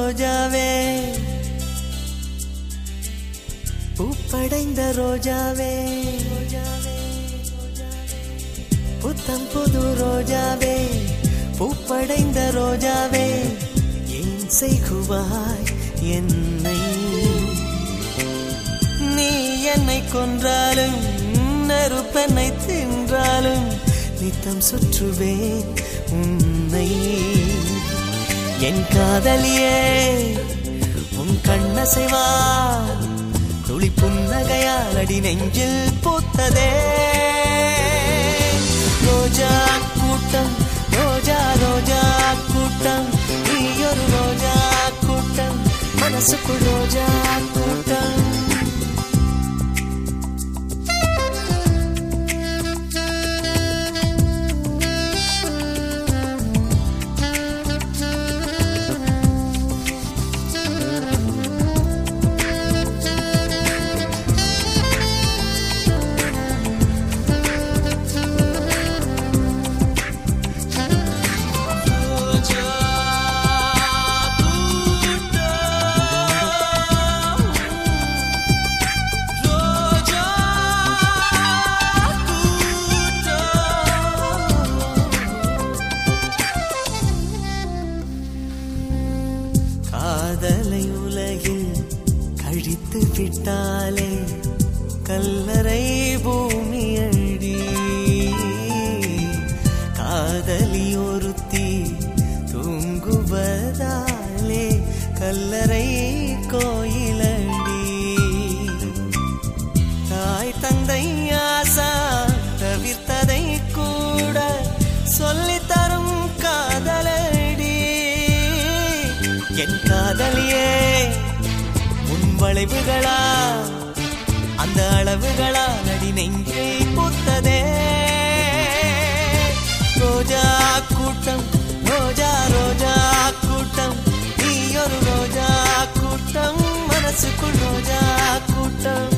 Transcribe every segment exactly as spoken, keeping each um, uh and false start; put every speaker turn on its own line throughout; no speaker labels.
ரோஜாவே பூப்படைந்த ரோஜாவே புத்தம் புது ரோஜாவே பூப்படைந்த ரோஜாவே ஏன் செய்குவாய் என்னை நீ என்னை கொன்றாலும் நெருப்பெண்ணை தின்றாலும் நித்தம் சுற்றுவேன் உன்னை என் காதலியே உன் கண்ணசைவா துளி புன்னகையால் அடி நெஞ்சில் பூத்ததே ரோஜா கூட்டம் ரோஜா ரோஜா கூட்டம் நீ ஒரு ரோஜா கூட்டம் மனசுக்குள் ரோஜா கூட்டம் காதலை உலகில் கழித்து விட்டாலே கல்லறை பூமி அடி காதலி ஒருத்தி தூங்குவதாலே கல்லறை கோயிலடி தாய் தந்தை ஆசா தவிர்த்ததை கூட சொல்லித்தரும் காதலடி என் காதலியே உன் வளைவுகளா அந்த அளவுகளா நடி நெஞ்சை பூத்ததே ரோஜா கூட்டம் ரோஜா ரோஜா கூட்டம் நீ ஒரு ரோஜா கூட்டம் மனசுக்குள் ரோஜா கூட்டம்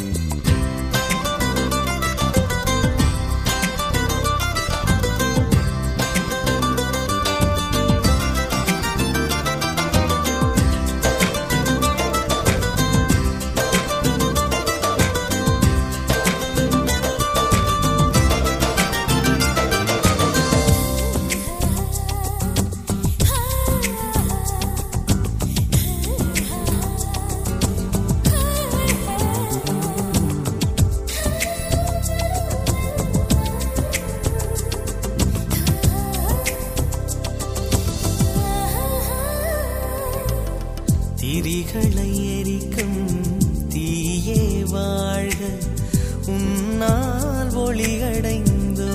திரிகளை எரிக்கும் தீயே வாழ்க உன்னால் ஒளியடைந்தோ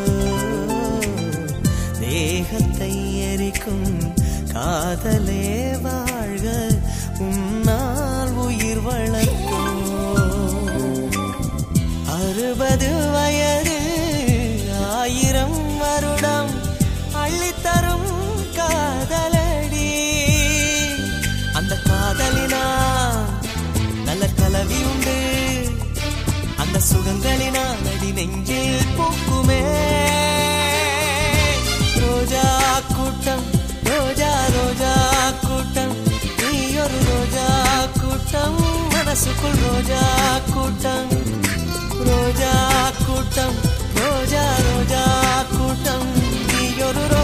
தேகத்தை எரிக்கும் காதலே வாழ்க உன்னால் உயிர் வளர்த்தோ அறுபது வயது ஆயிரம் வருடம் அள்ளித்தரும் காதலடி அந்த காதலினா நல்ல கலவி உண்டு அந்த சுகங்களினா நடி நெஞ்சில் பூக்குமே ரோஜா கூட்டம் ரோஜா ரோஜா கூட்டம் நீ ஒரு ரோஜா கூட்டம் மனசுக்குள் ரோஜா கூட்டம் ரோஜா கூட்டம் ரோஜா ரோஜா கூட்டம் நீ ஒரு